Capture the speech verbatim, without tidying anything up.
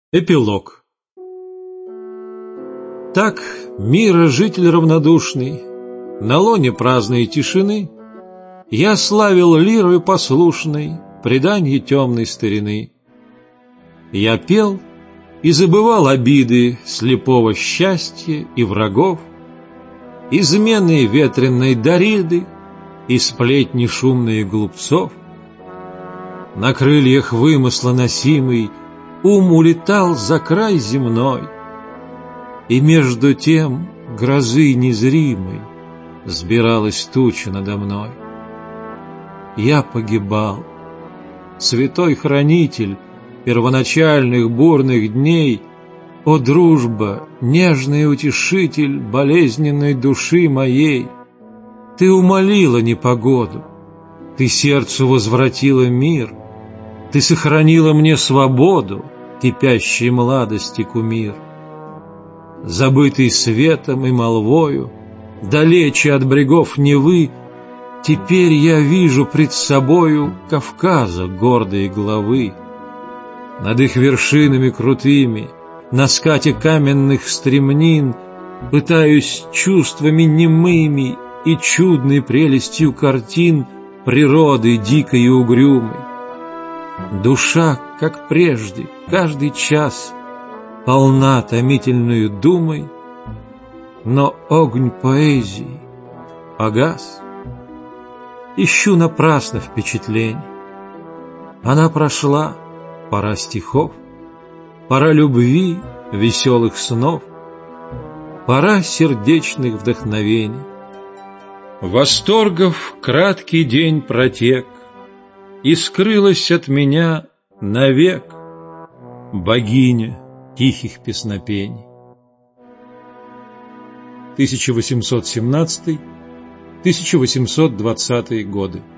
Эпилог. Так мира житель равнодушный, на лоне праздной тишины, я славил лирою послушной преданье темной старины. Я пел и забывал обиды слепого счастья и врагов, измены ветреной Дариды и сплетни шумные глупцов. На крыльях вымысла носимый ум улетал за край земной, и между тем грозы незримой сбиралась туча надо мной. Я погибал, святой хранитель первоначальных бурных дней, о дружба, нежный утешитель болезненной души моей! Ты умолила непогоду, ты сердцу возвратила мир, ты сохранила мне свободу, кипящей младости кумир. Забытый светом и молвою, далече от брегов Невы, теперь я вижу пред собою Кавказа гордые главы. Над их вершинами крутыми, на скате каменных стремнин, пытаюсь чувствами немыми и чудной прелестью картин природы дикой и угрюмой. Душа, как прежде, каждый час полна томительную думой, но огонь поэзии погас. Ищу напрасно впечатлений. Она прошла, пора стихов, пора любви, веселых снов, пора сердечных вдохновений. Восторгов краткий день протек, и скрылась от меня навек богиня тихих песнопений. тысяча восемьсот семнадцатый — тысяча восемьсот двадцатый годы.